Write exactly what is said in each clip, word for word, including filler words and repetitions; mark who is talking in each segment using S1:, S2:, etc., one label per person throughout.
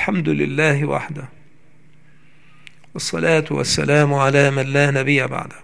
S1: الحمد لله وحده، والصلاة والسلام على من لا نبي بعده.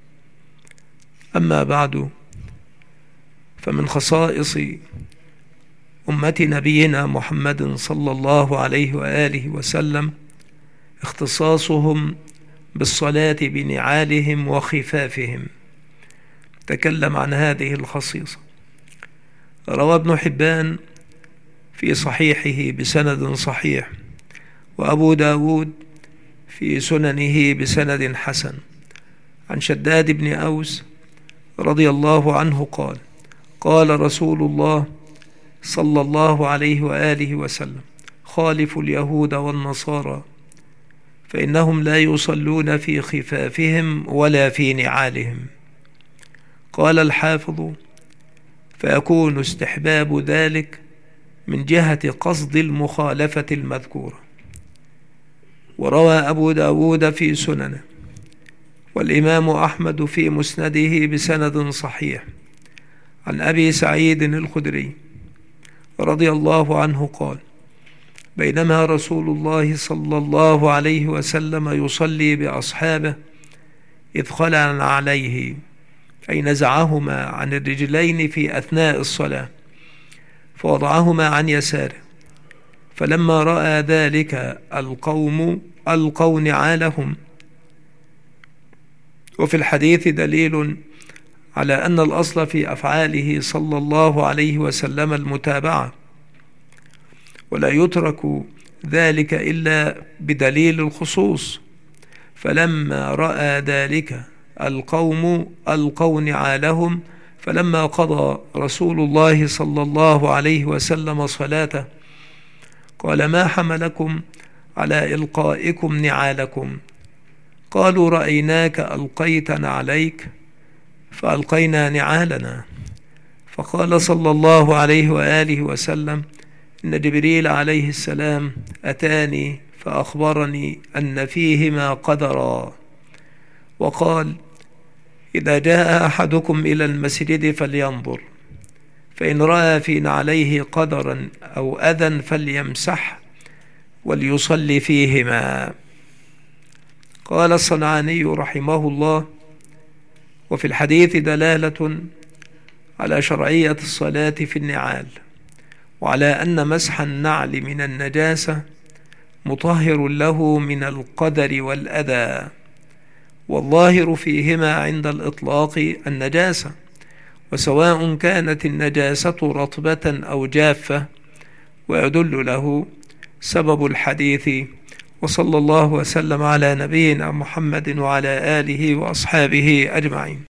S1: أما بعد، فمن خصائص أمة نبينا محمد صلى الله عليه وآله وسلم اختصاصهم بالصلاة بنعالهم وخفافهم. تكلم عن هذه الخصيصة. روى ابن حبان في صحيحه بسند صحيح، وأبو داود في سننه بسند حسن، عن شداد بن أوس رضي الله عنه قال: قال رسول الله صلى الله عليه وآله وسلم: خالفوا اليهود والنصارى فإنهم لا يصلون في خفافهم ولا في نعالهم. قال الحافظ: فيكون استحباب ذلك من جهة قصد المخالفة المذكورة. وروى أبو داود في سننه، والإمام أحمد في مسنده بسند صحيح، عن أبي سعيد الخدري رضي الله عنه قال: بينما رسول الله صلى الله عليه وسلم يصلي بأصحابه إذ خلع عليه، أي نزعهما عن الرجلين في أثناء الصلاة، فوضعهما عن يساره، فلما رأى ذلك القوم ألقوا نعالهم. وفي الحديث دليل على أن الأصل في أفعاله صلى الله عليه وسلم المتابعة، ولا يترك ذلك إلا بدليل الخصوص. فلما رأى ذلك القوم ألقوا نعالهم، فلما قضى رسول الله صلى الله عليه وسلم صلاته قال: ما حملكم على إلقائكم نعالكم؟ قالوا: رأيناك ألقيت نعليك فألقينا نعالنا. فقال صلى الله عليه وآله وسلم: إن جبريل عليه السلام أتاني فأخبرني أن فيهما قدرا، وقال: إذا جاء أحدكم إلى المسجد فلينظر، فإن رأى في نعليه قدرا أو أذى فليمسح وليصلي فيهما. قال الصنعاني رحمه الله: وفي الحديث دلالة على شرعية الصلاة في النعال، وعلى أن مسح النعل من النجاسة مطهر له من القدر والأذى، والظاهر فيهما عند الإطلاق النجاسة، وسواء كانت النجاسة رطبة أو جافة، ويدل له سبب الحديث. وصلى الله وسلم على نبينا محمد وعلى آله وأصحابه أجمعين.